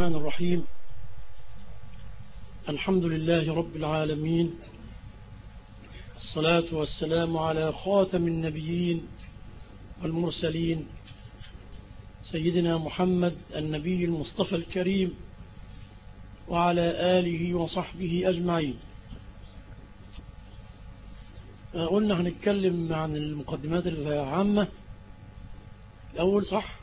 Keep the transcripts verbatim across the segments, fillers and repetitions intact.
الرحمن الرحيم. الحمد لله رب العالمين، الصلاة والسلام على خاتم النبيين والمرسلين سيدنا محمد النبي المصطفى الكريم وعلى آله وصحبه أجمعين. قلنا هنتكلم عن المقدمات العامة الأول، صح؟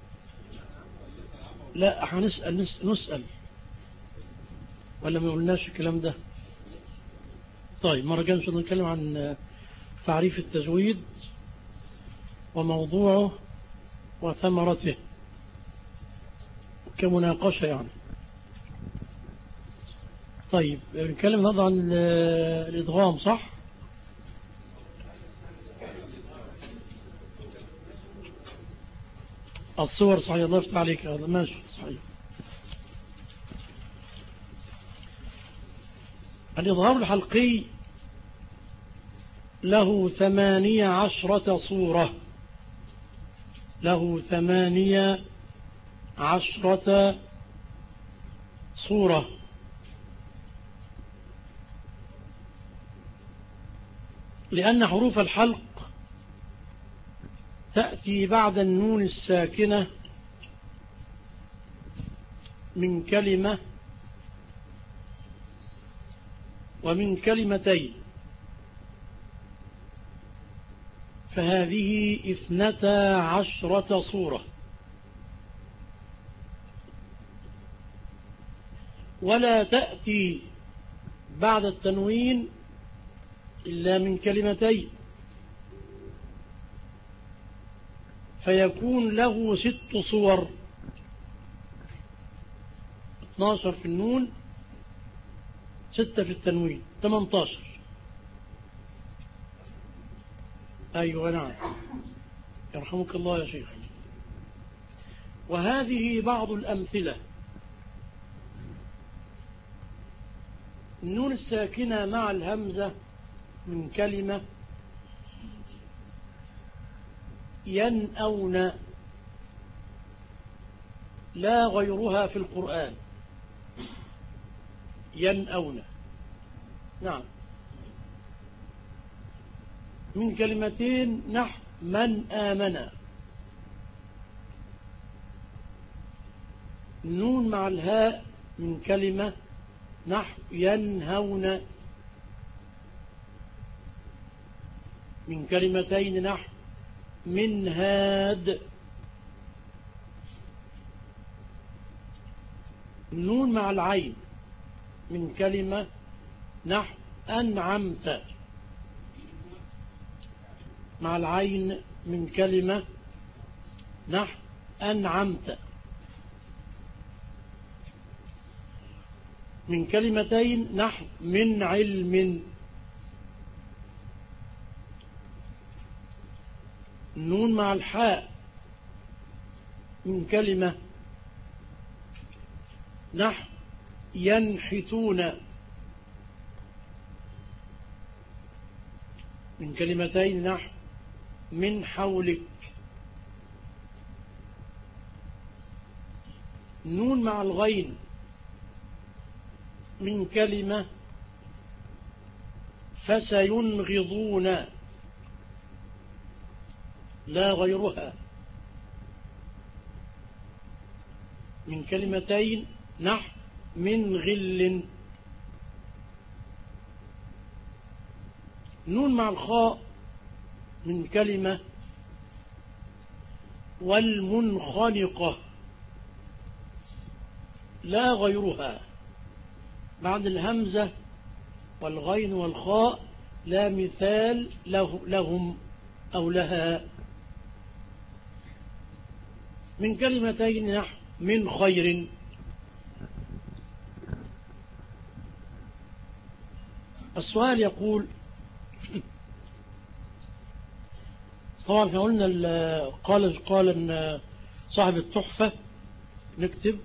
لا، هنسأل نسأل ولا ما قلناش الكلام ده؟ طيب، مرة جاية إن شاء الله نتكلم عن تعريف التجويد وموضوعه وثمرته كمناقشة يعني. طيب، نتكلم النهارده عن الإدغام، صح؟ الصور، صحيح، الله يفتح عليك، هذا ماشي صحيح. الإظهار الحلقي له ثمانية عشرة صورة، له ثمانية عشرة صورة. لأن حروف الحلق تأتي بعد النون الساكنة من كلمة ومن كلمتين، فهذه اثنتا عشرة صورة. ولا تأتي بعد التنوين إلا من كلمتين، فيكون له ست صور، اثناشر في النون، ستة في التنوين، ثمانية عشر. أيوة نعم، يرحمك الله يا شيخ. وهذه بعض الأمثلة: النون الساكنة مع الهمزة من كلمة ينأون، لا غيرها في القرآن. ينأون، نعم، من كلمتين نحو من آمن. النون مع الهاء من كلمة نحو ينهون، من كلمتين نحو من هاد. النون مع العين من كلمة نحو أنعمت، مع العين من كلمة نحو أنعمت. من كلمتين نحو من علم. النون مع الحاء من كلمة نحو ينحتون، من كلمتين نحو من حولك. النون مع الغين من كلمة فسينغضون، لا غيرها، من كلمتين نحو من غل. نون مع الخاء من كلمة والمنخنقة، لا غيرها، بعد الهمزة والغين والخاء لا مثال له لهم أو لها. من كلمتين نحو من خير. السؤال يقول، طبعا احنا قلنا قال قال ان صاحب التحفة نكتب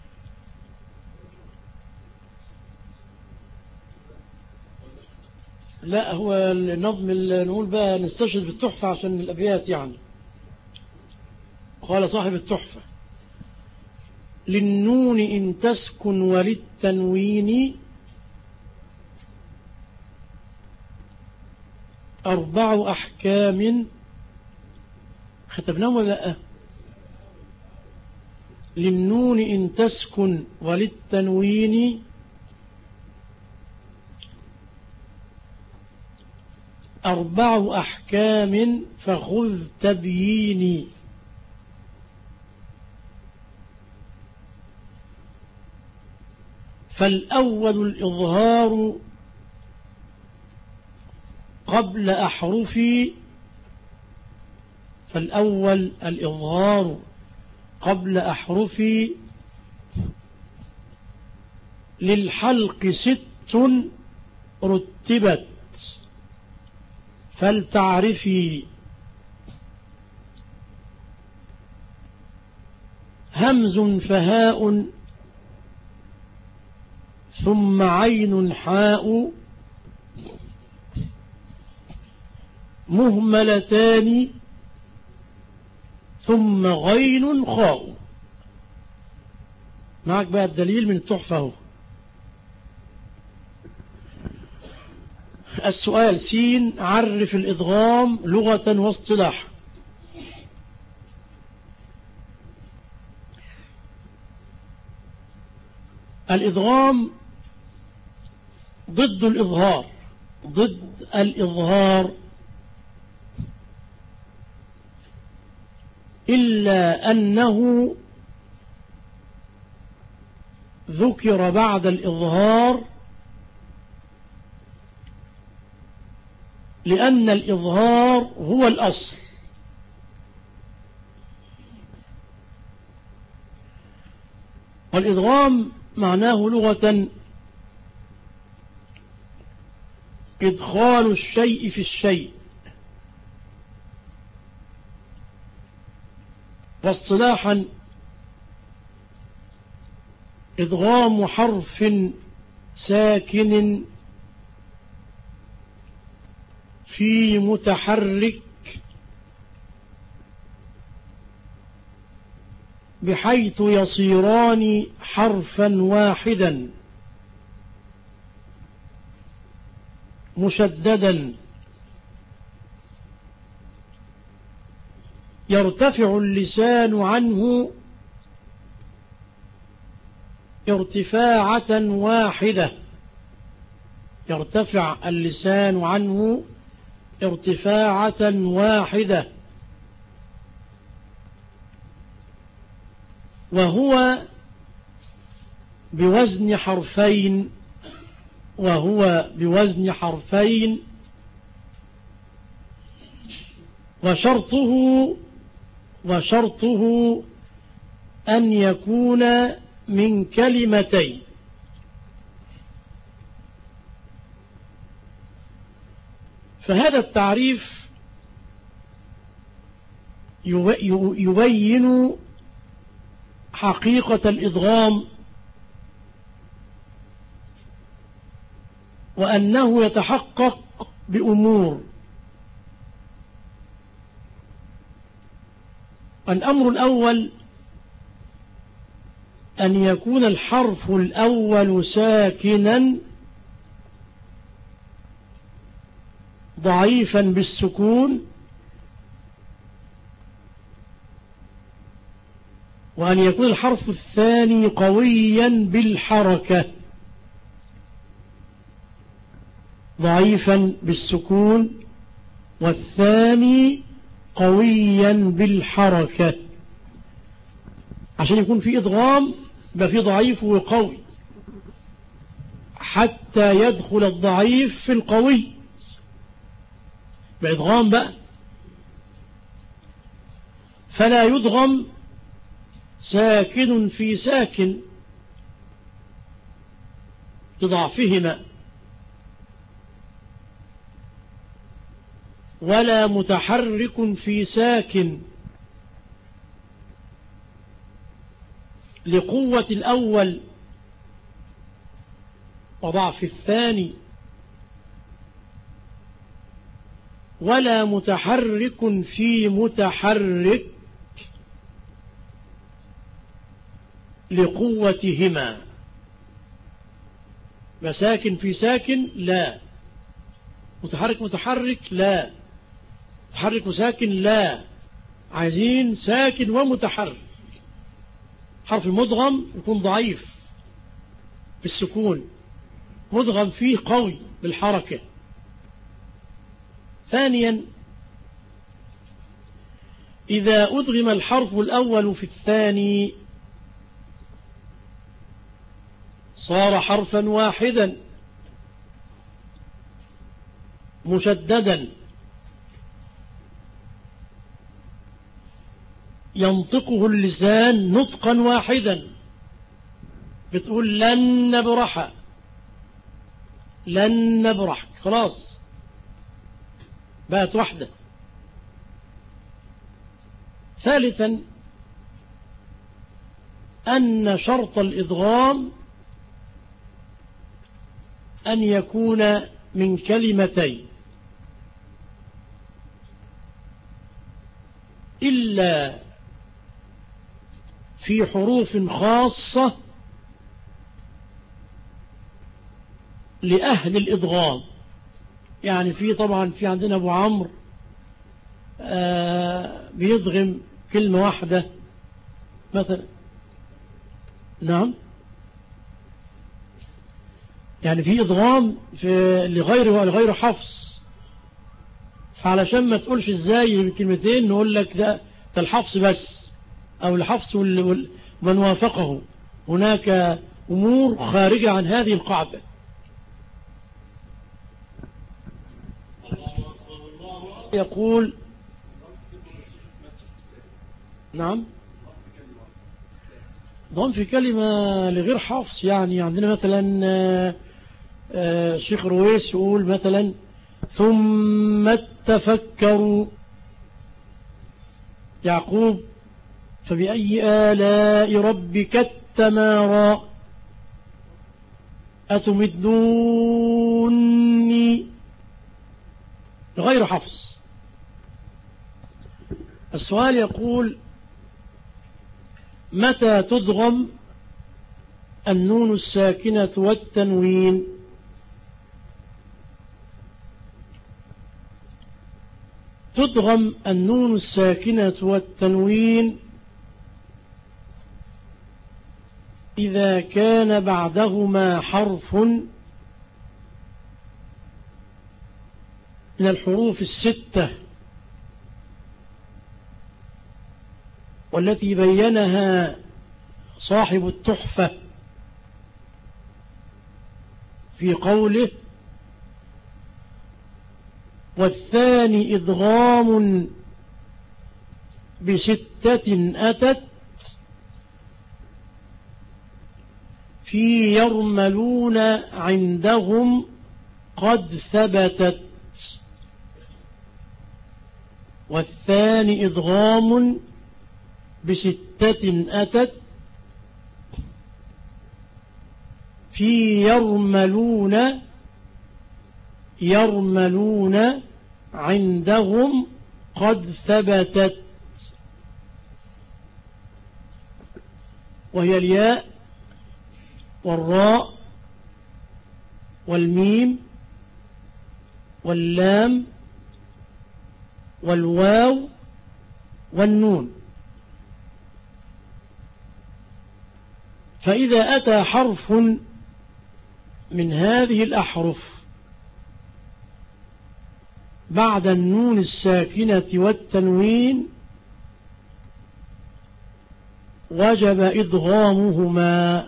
لا، هو النظم اللي نقول بقى نستشهد بالتحفة عشان الأبيات يعني. قال صاحب التحفة: للنون إن تسكن وللتنوين أربع أحكام. ختمناهم ولا لا؟ للنون إن تسكن وللتنوين أربع أحكام فخذ تبييني. فالأول الإظهار قبل أحرفي فالأول الإظهار قبل أحرفي للحلق ست رتبت فلتعرفي. همز فهاء ثم عين حاء مهملتان ثم غين خاء. معك بقى الدليل من التحفة. السؤال سين عرف الإدغام لغة واصطلاح. الإدغام ضد الإظهار ضد الإظهار إلا أنه ذكر بعد الإظهار لأن الإظهار هو الأصل. والإدغام معناه لغة إدخال الشيء في الشيء، واصطلاحا إدغام حرف ساكن في متحرك بحيث يصيران حرفا واحدا مشددا يرتفع اللسان عنه ارتفاعة واحدة يرتفع اللسان عنه ارتفاعة واحدة، وهو بوزن حرفين وهو بوزن حرفين وشرطه وشرطه أن يكون من كلمتين. فهذا التعريف يبين حقيقة الإدغام وأنه يتحقق بأمور. الأمر الأول أن يكون الحرف الأول ساكنا ضعيفا بالسكون، وأن يكون الحرف الثاني قويا بالحركة ضعيفا بالسكون والثاني قويا بالحركة. عشان يكون في إدغام يبقى في ضعيف وقوي حتى يدخل الضعيف في القوي بإدغام بقى. فلا يدغم ساكن في ساكن لضعفهما، ولا متحرك في ساكن لقوة الأول وضعف الثاني، ولا متحرك في متحرك لقوتهما. مساكن في ساكن لا، متحرك متحرك لا، متحرك وساكن لا، عايزين ساكن ومتحرك. حرف المدغم يكون ضعيف بالسكون، مدغم فيه قوي بالحركة. ثانيا إذا أدغم الحرف الأول في الثاني صار حرفا واحدا مشددا ينطقه اللسان نطقا واحدا. بتقول لن نبرح، لن نبرح، خلاص بقت واحدة. ثالثا أن شرط الإدغام أن يكون من كلمتين، إلا في حروف خاصة لأهل الإدغام. يعني في طبعا في عندنا أبو عمرو آه بيدغم كلمة واحدة مثلا، نعم، يعني في إدغام في لغيره لغير حفص. فعلشان ما تقولش ازاي الكلمتين نقول لك ده ده الحفص بس أو الحفص ومن وافقه. هناك أمور خارجة عن هذه القاعدة. يقول نعم ضم في كلمة لغير حفص. يعني عندنا مثلا شيخ رويس يقول مثلا ثم تفكروا يعقوب فبأي آلاء ربك التمارى أتمدوني غير حفص. السؤال يقول متى تدغم النون الساكنة والتنوين؟ تدغم النون الساكنة والتنوين إذا كان بعدهما حرف من الحروف الستة والتي بينها صاحب التحفة في قوله والثاني إدغام بستة أتت في يرملون عندهم قد ثبتت. والثاني إدغام بستة أتت في يرملون يرملون عندهم قد ثبتت، وهي الياء والراء والميم واللام والواو والنون. فإذا أتى حرف من هذه الأحرف بعد النون الساكنة والتنوين وجب إدغامهما.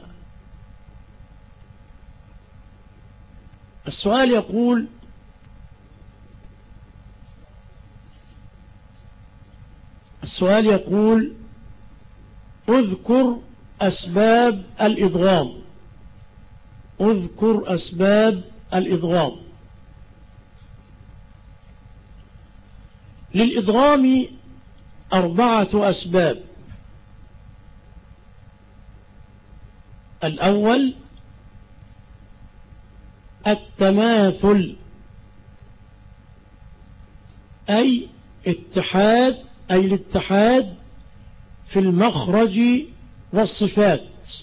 السؤال يقول السؤال يقول اذكر أسباب الإدغام. اذكر أسباب الإدغام. للإدغام أربعة أسباب. الأول التماثل، أي اتحاد أي الاتحاد في المخرج والصفات.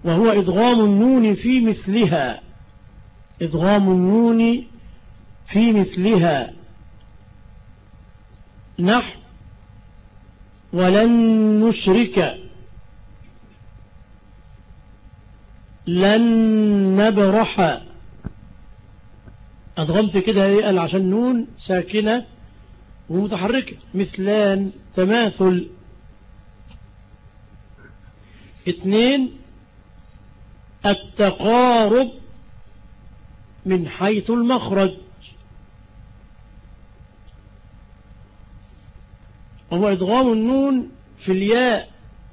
وهو إدغام النون في مثلها، إدغام النون في مثلها، نحو ولن نشرك، لن نبرح. أضغمت كده ايه؟ قال عشان نون ساكنة ومتحركة. مثلان تماثل. اثنين التقارب من حيث المخرج، وهو إدغام النون في الياء،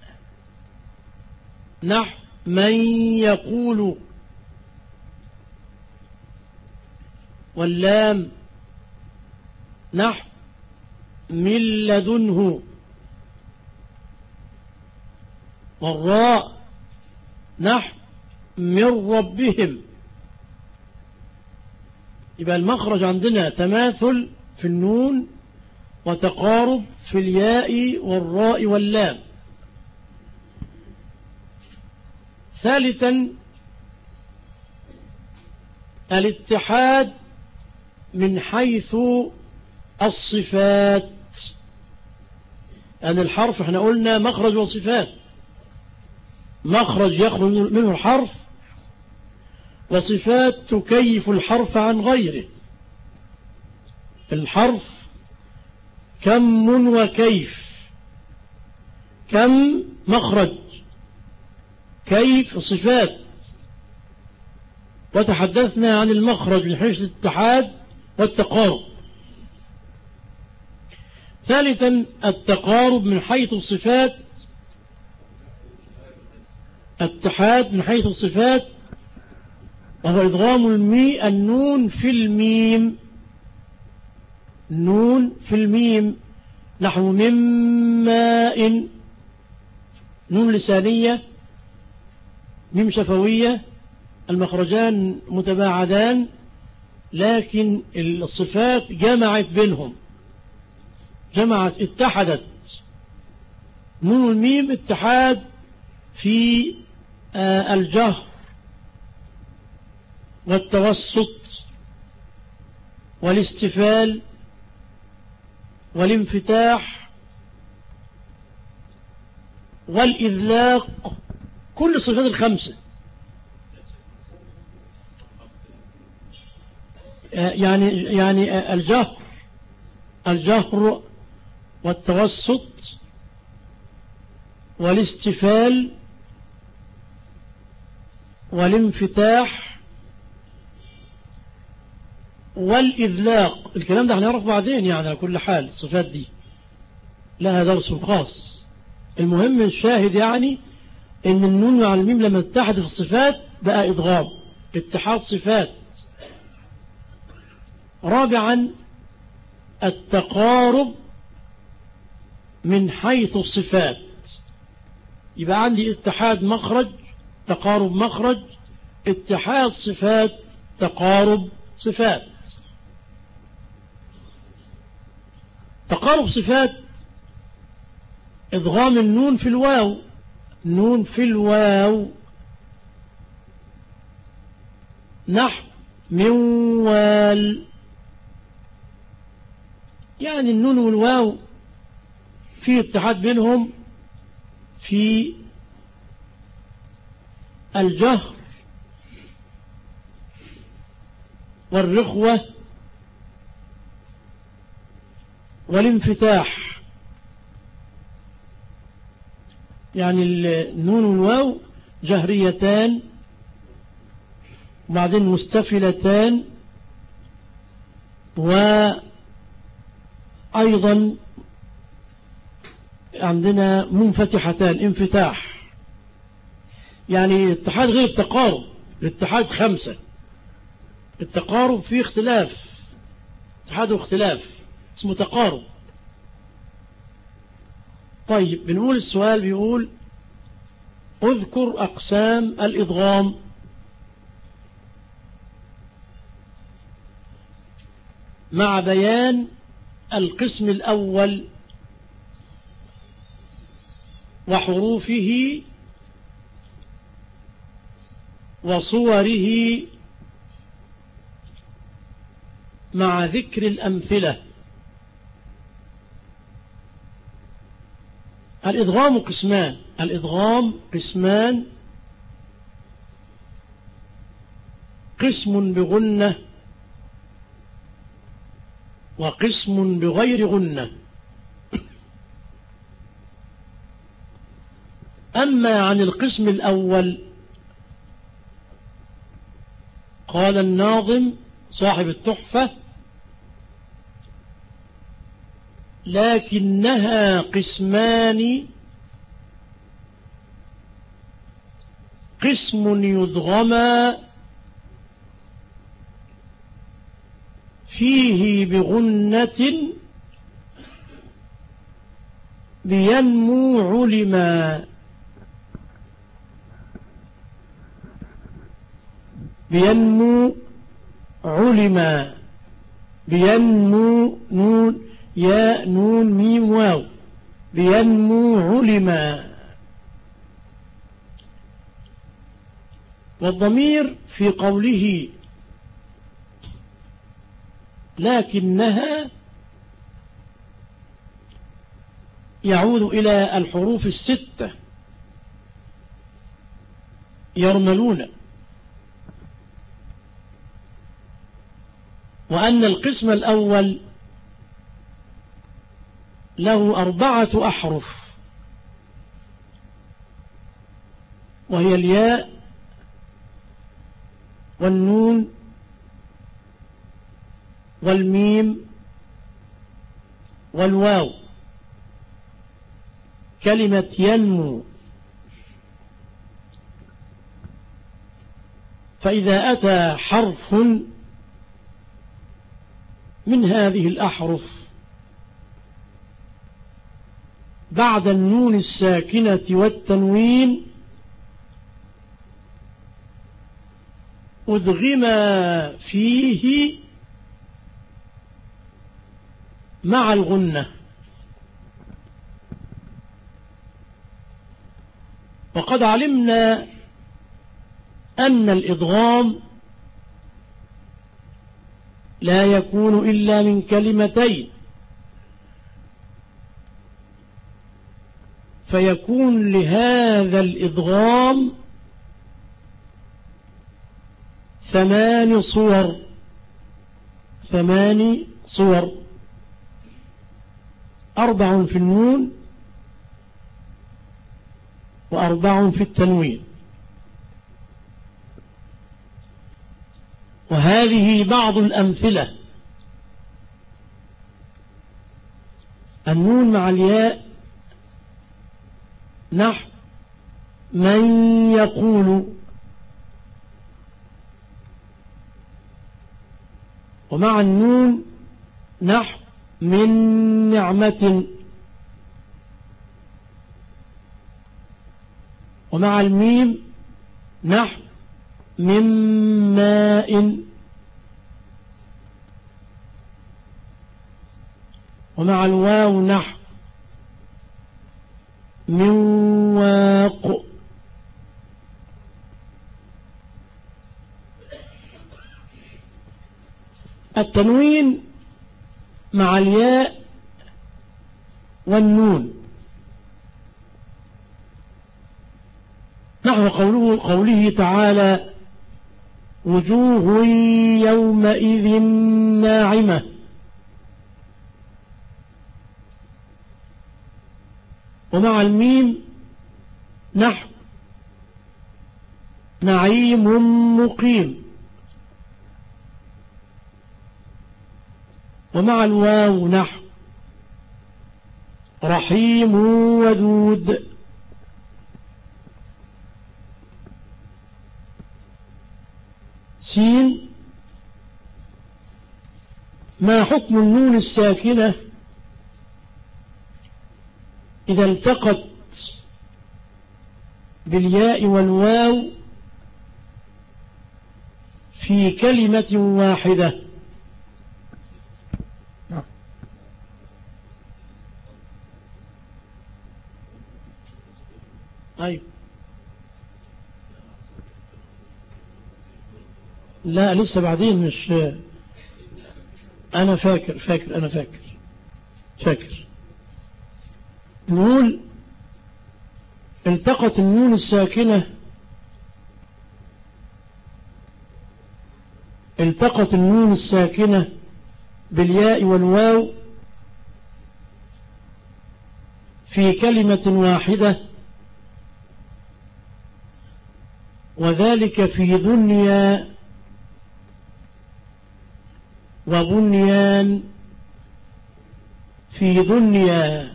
نحو من يقول، واللام نحو من لدنه، والراء نحو من ربهم. يبقى المخرج عندنا تماثل في النون وتقارب في الياء والراء واللام. ثالثا الاتحاد من حيث الصفات. أن الحرف احنا قلنا مخرج وصفات، مخرج يخرج منه الحرف، وصفات تكيف الحرف عن غيره. الحرف كم وكيف، كم مخرج، كيف صفات. وتحدثنا عن المخرج من حيث الاتحاد والتقارب. ثالثا التقارب من حيث الصفات، اتحاد من حيث الصفات، وهو إدغام المي النون في الميم، نون في الميم، نحو من ماء، نون لسانية ميم شفوية، المخرجان متباعدان لكن الصفات جمعت بينهم، جمعت اتحدت. نون الميم اتحاد في آه الجهر والتوسط والاستفال والانفتاح والإذلاق، كل الصفات الخمسة. يعني يعني الجهر الجهر والتوسط والاستفال والانفتاح والإذلاق. الكلام ده هنعرف بعدين، يعني على كل حال الصفات دي لها درس خاص. المهم الشاهد يعني ان النون مع الميم لما اتحد في الصفات بقى إدغام، اتحاد صفات. رابعا التقارب من حيث الصفات. يبقى عندي اتحاد مخرج، تقارب مخرج، اتحاد صفات، تقارب صفات. تقارب صفات إدغام النون في الواو، نون في الواو، نحو من وال. يعني النون والواو في اتحاد بينهم في الجهر والرخوة والانفتاح. يعني النون والواو جهريتان وبعدين مستفلتان، وأيضا عندنا منفتحتان انفتاح. يعني اتحاد غير التقارب، الاتحاد خمسة، التقارب فيه اختلاف، اتحاد واختلاف اسمه تقارب. طيب بنقول السؤال بيقول اذكر أقسام الإدغام. مع بيان القسم الأول وحروفه وصوره مع ذكر الأمثلة. الإدغام قسمان الإدغام قسمان قسم بغنة وقسم بغير غنة. أما عن القسم الأول قال الناظم صاحب التحفة: لكنها قسمان قسم يدغما فيه بغنة بينمو علما بينمو علما بينمو نون يا نون ميم واو بينمو علما. والضمير في قوله لكنها يعود إلى الحروف الستة يرملون، وأن القسم الأول له أربعة أحرف، وهي الياء والنون والميم والواو. كلمة ينمو، فإذا أتى حرف من هذه الأحرف بعد النون الساكنة والتنوين أدغم فيه مع الغنة. وقد علمنا أن الإدغام لا يكون إلا من كلمتين، فيكون لهذا الإدغام ثمان صور ثمان صور أربع في النون وأربع في التنوين. وهذه بعض الأمثلة: النون مع الياء نحو من يقول، ومع النون نحو من نعمة، ومع الميم نحو من ماء، ومع الواو نحو من واق. التنوين مع الياء والنون نحو قوله, قوله تعالى: وجوه يومئذ ناعمة. ومع الميم نحو نعيم مقيم. ومع الواو نحو رحيم ودود. سين: ما حكم النون الساكنة إذا التقت بالياء والواو في كلمة واحدة؟ أي لا لسه بعدين مش أنا فاكر فاكر أنا فاكر فاكر نقول التقت النون الساكنة التقت النون الساكنة بالياء والواو في كلمة واحدة، وذلك في دنيا وبنيان. في دنيا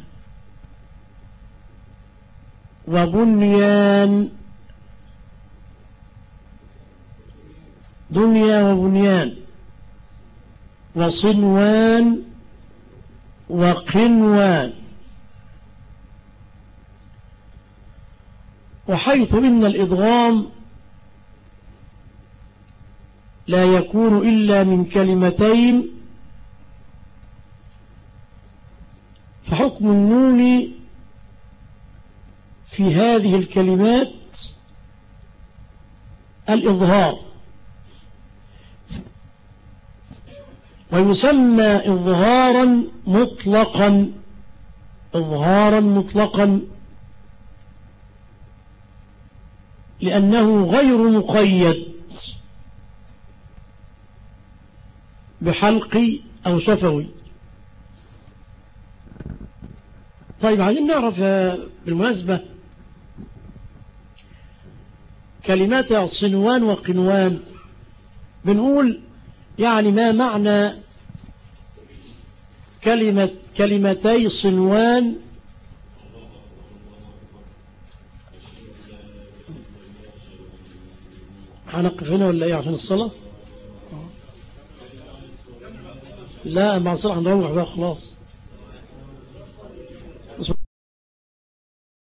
وبنيان، دنيا وبنيان، وصنوان وقنوان. وحيث إن الإدغام لا يكون إلا من كلمتين، فحكم النون في هذه الكلمات الإظهار، ويسمى إظهارا مطلقا إظهارا مطلقا لأنه غير مقيد بحلق أو شفوي. طيب عايزين نعرف بالمناسبة كلمات صنوان وقنوان، بنقول يعني ما معنى كلمة كلمتي صنوان هنقف هنا ولا ايه عشان الصلاة؟ لا مع الصلاة هنروح بقى خلاص.